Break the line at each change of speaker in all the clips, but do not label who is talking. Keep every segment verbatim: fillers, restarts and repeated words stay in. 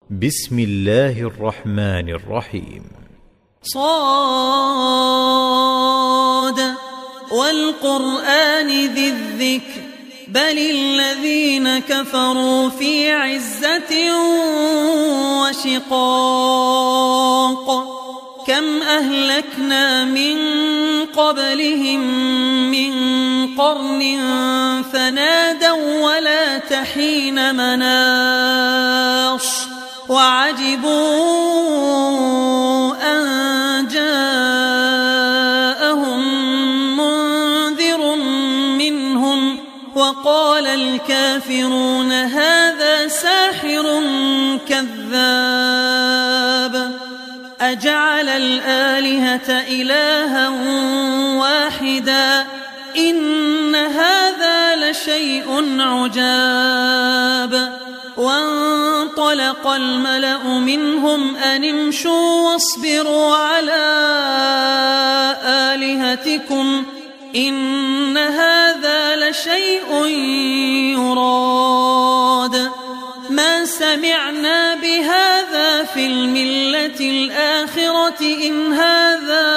بسم الله الرحمن الرحيم.
صاد والقرآن ذي الذكر بل الذين كفروا في عزة وشقاق كم أهلكنا من قبلهم من قرن فنادوا ولا تحين مناص وعجبوا أن جاءهم منذر منهم وقال الكافرون هذا ساحر كذاب أجعل الآلهة إلها واحدا إن هذا لشيء عجاب وانطلق الملأ منهم أن امشوا واصبروا على آلهتكم إن هذا لشيء يراد ما سمعنا بهذا في الملة الآخرة إن هذا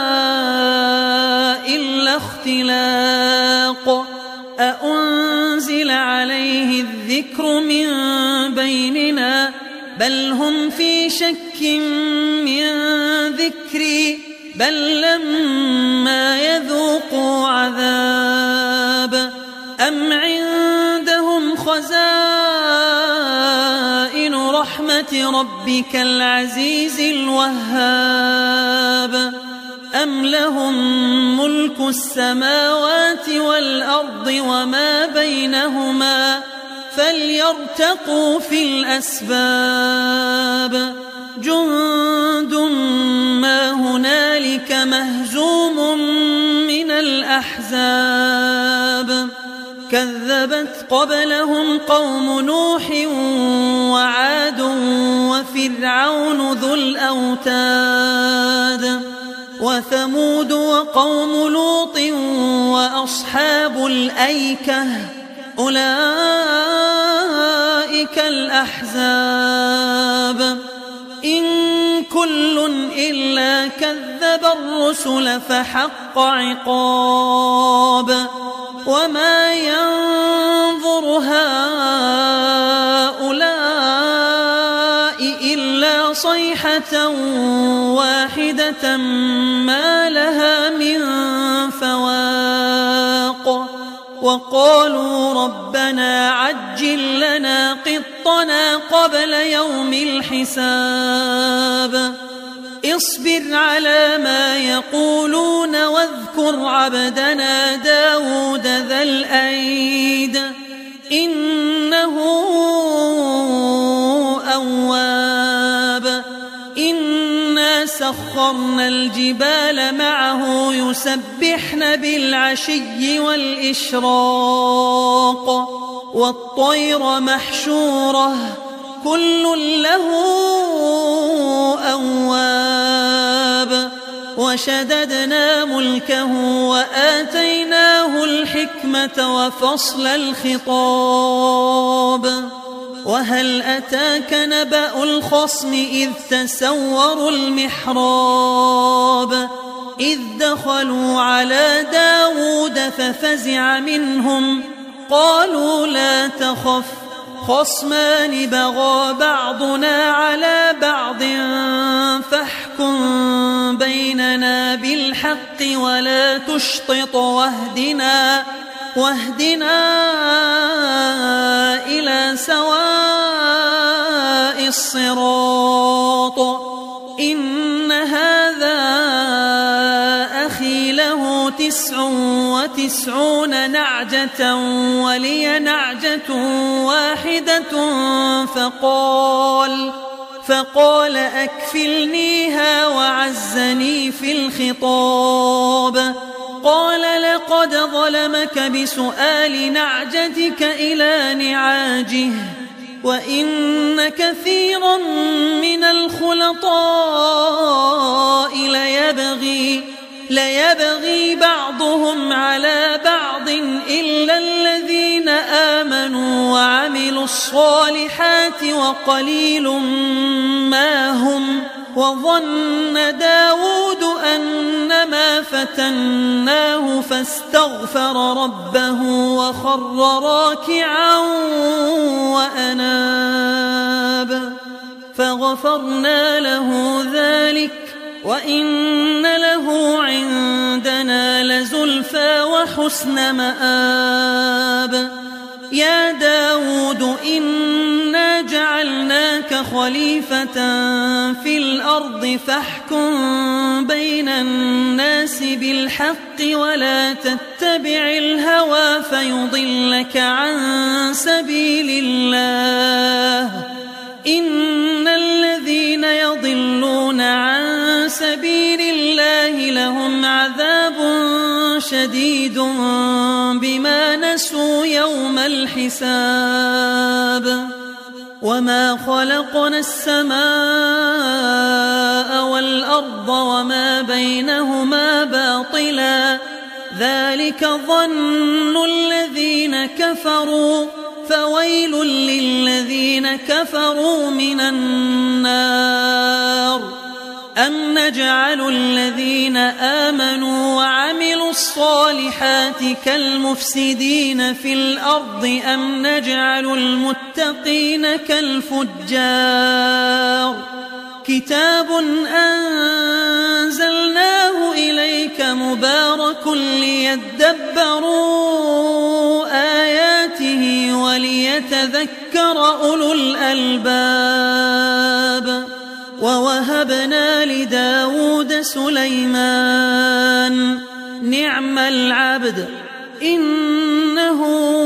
إلا اختلاق أأنزل عليه الذكر من بيننا بل هم في شك من ذكري بل لما يذوقوا عذاب أم عندهم خزائن رحمة ربك العزيز الوهاب أم لهم ملك السماوات والأرض وما بينهما فليرتقوا في الأسباب جند ما هنالك مهزوم من الأحزاب كذبت قبلهم قوم نوح وعاد وفرعون ذو الأوتاد وثمود وقوم لوط وأصحاب الأيكة أولئك الأحزاب إن كل إلا كذب الرسل فحق عقاب وما ينظر هؤلاء إلا صيحة واحدة ما لها من فواق وقالوا ربنا عجل لنا قطنا قبل يوم الحساب اصبر على ما يقولون واذكر عبدنا داود ذا الأيد إنه أواب إنا سخرنا الجبال معه يسبحن بالعشي والإشراق والطير محشورة كل له أواب وشددنا ملكه وآتيناه الحكمة وفصل الخطاب وهل أتاك نبأ الخصم إذ تسوروا المحراب إذ دخلوا على داود ففزع منهم قالوا لا تخف خصمان بغى بعضنا على بعض فاحكم بيننا بالحق ولا تشطط واهدنا واهدنا إلى سواء الصراط إن هذا أخي له تسع وتسعون نعجة ولي نعجة واحدة فقال فقال أكفلنيها وعزني في الخطاب قال لقد ظلمك بسؤال نعجتك إلى نعاجه وإن كثيرا من الخلطاء ليبغي ليبغي بعضهم على بعض إلا الذين الذين آمنوا وعملوا الصالحات وقليل ما هم وظن داود أنما فتناه فاستغفر ربه وخر راكعا وأناب فغفرنا له ذلك وإن له عندنا لزلفى وحسن مآب يا داود إنا جعلناك خليفة في الأرض فاحكم بين الناس بالحق ولا تتبع الهوى فيضلك عن سبيل الله إن الذين يضلون عن سبيل الله لهم عذاب شديد بما نسوا يوم الحساب وما خلقنا السماء والأرض وما بينهما باطلا ذلك ظن الذين كفروا فويل للذين كفروا من النار أم نجعل الذين آمنوا وعملوا الصالحات كالمفسدين في الأرض أم نجعل المتقين كالفجار كتاب أنزلناه إليك مبارك ليدبروا آياته وليتذكر أولو الألباب ووهبنا لداود سليمان نعم العبد إنه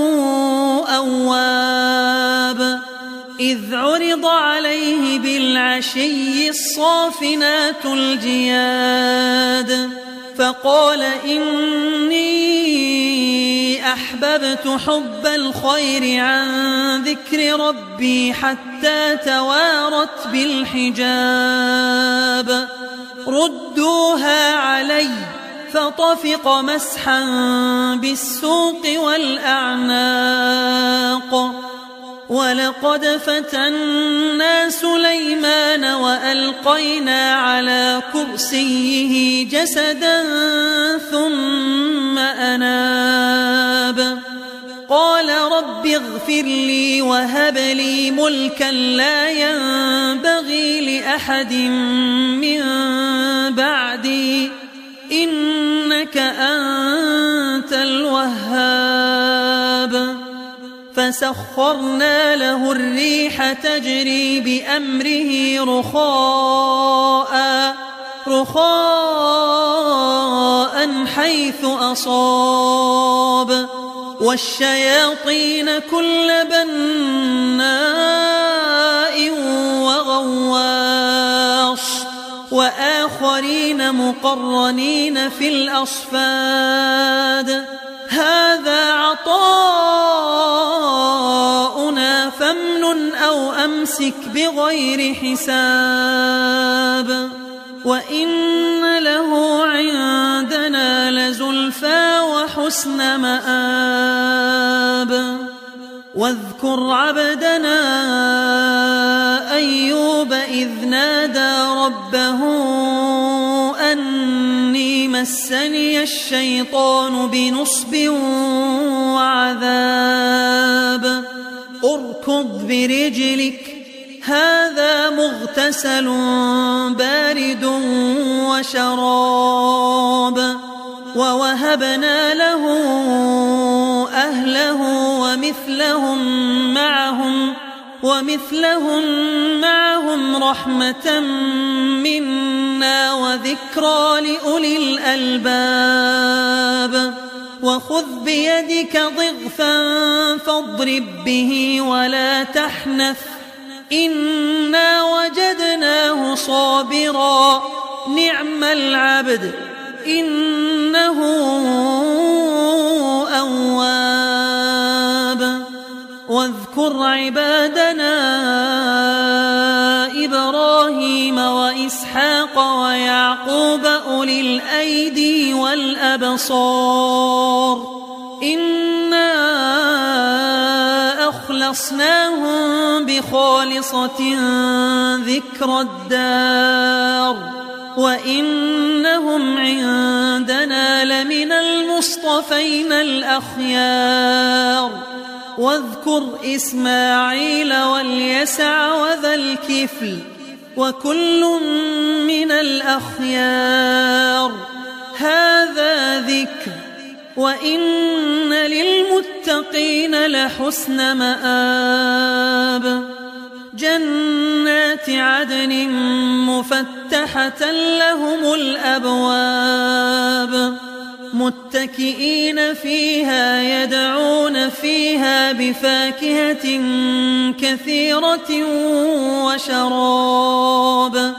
أواب إذ عرض عليه بالعشي الصافنات الجياد فقال إني أحببت حب الخير عن ذكر ربي حتى توارت بالحجاب ردوها علي فطفق مسحا بالسوق والأعناق ولقد فتنا سليمان وألقينا على كرسيه جسدا ثم أناب قال رب اغفر لي وهب لي ملكا لا ينبغي لأحد من بعدي إنك أنت الوهاب فسخرنا له الريح تجري بأمره رخاء رخاء حيث أصاب والشياطين كل بناء وغواص وآخرين مقرنين في الأصفاد هذا عطاؤنا فامنن أو أمسك بغير حساب وإن له عندنا لزلفى وحسن مآب واذكر عبدنا أيوب إذ نادى ربه أني مسني الشيطان بنصب وعذاب اركض برجلك هذا مغتسل بارد وشراب ووهبنا له أهله ومثلهم معهم ومثلهم معهم رحمة منا وذكرى لأولي الألباب وخذ بيدك ضغثا فاضرب به ولا تحنث إنا وجدناه صابرا نعم العبد إنه أواب واذكر عبادنا إبراهيم وإسحاق ويعقوب أولي الأيدي والأبصار إنا فخلصناهم بخالصة ذكر الدار وإنهم عندنا لمن المصطفين الأخيار واذكر إسماعيل واليسع وذا الكفل وكل من الأخيار هذا ذكر وإن للمتقين لحسن مآب جنات عدن مفتحة لهم الأبواب متكئين فيها يدعون فيها بفاكهة كثيرة وشراب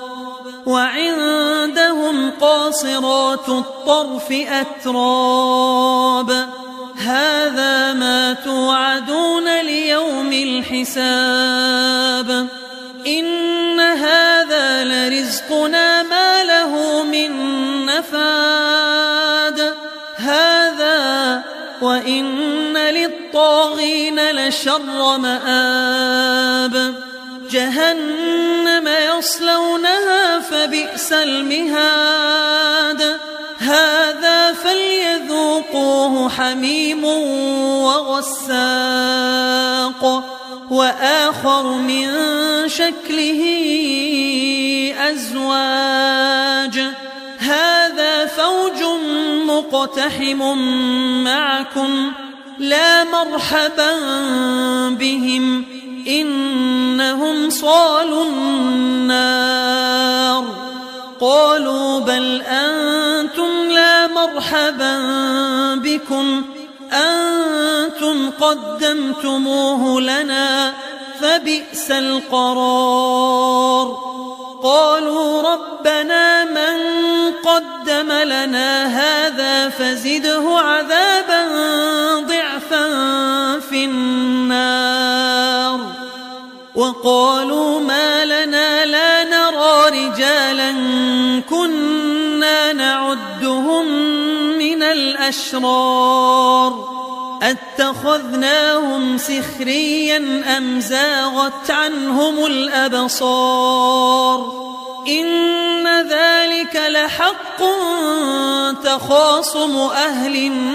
وعندهم قاصرات الطرف أتراب هذا ما توعدون ليوم الحساب إن هذا لرزقنا ما له من نفاد هذا وإن للطاغين لشر مآب جهنم يصلونها فبئس المهاد هذا فليذوقوه حميم وغساق وآخر من شكله أزواج هذا فوج مقتحم معكم لا مرحبا بهم إنهم صالوا النار قالوا بل أنتم لا مرحبا بكم أنتم قدمتموه لنا فبئس القرار قالوا ربنا من قدم لنا هذا فزده عذابا ضعفا في النار وقالوا ما لنا لا نرى رجالا كنا نعدهم من الأشرار أتخذناهم سخريا أم زاغت عنهم الأبصار إن ذلك لحق تخاصم أهل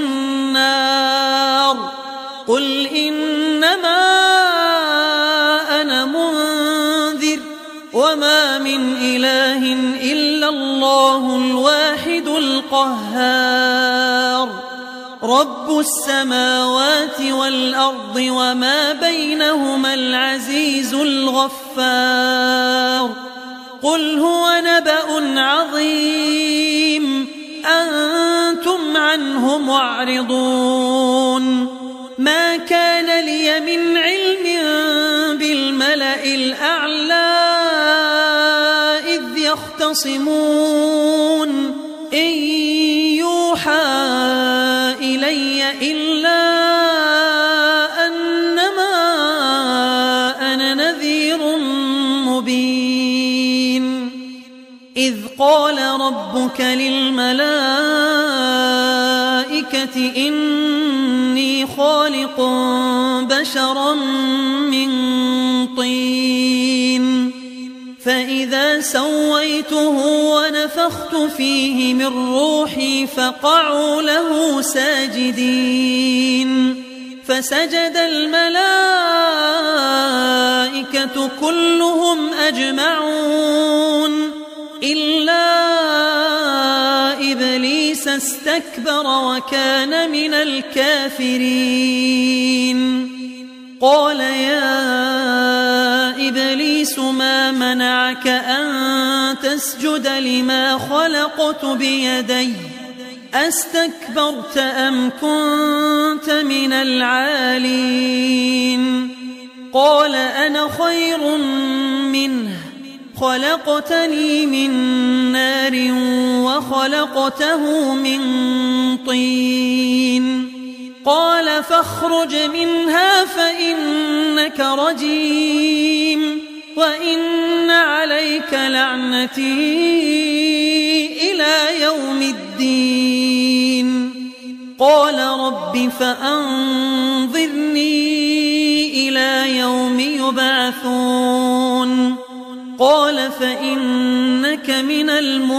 النار قل إنما أنا منذر وما من إله إلا الله الواحد القهار رب السماوات والأرض وما بينهما العزيز الغفار قل هو نبأ عظيم أنتم عنه معرضون ما كان لي من علم بالملأ الأعلى إذ يختصمون إن يوحى إلي إلا أنما أنا نذير مبين إذ قال ربك للملائكة إني خالق بشرا من طين فإذا سويته ونفخت فيه من روحي فقعوا له ساجدين فسجد الملائكة كلهم أجمعون إلا إبليس استكبر وكان من الكافرين قال يا إبليس ما منعك أن تسجد لما خلقت بيدي أستكبرت أم كنت من العالين قال أنا خير منه خلقتني من نار وخلقته من طين قال فاخرج منها فإنك رجيم وإن عليك لعنتي إلى يوم الدين قال رب فأنظرني إلى يبعثون قال فإنك من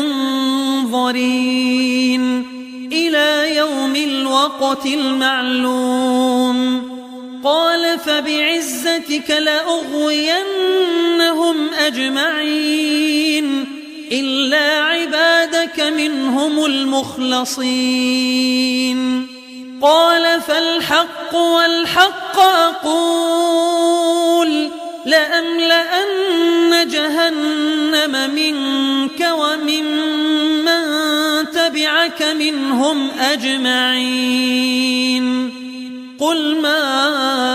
المنظرين إلى يوم الوقت المعلوم قال فبعزتك لأغوينهم أجمعين إلا عبادك منهم المخلصين قال فالحق والحق أقول لأملأن جهنم منك وممن تبعك منهم أجمعين قل ما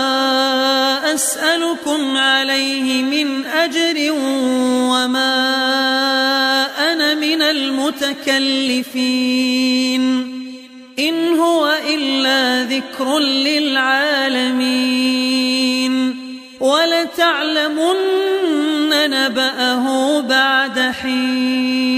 أسألكم عليه من أجر وما أنا من المتكلفين إن هو إلا ذكر للعالمين ولتعلمن نبأه بعد حين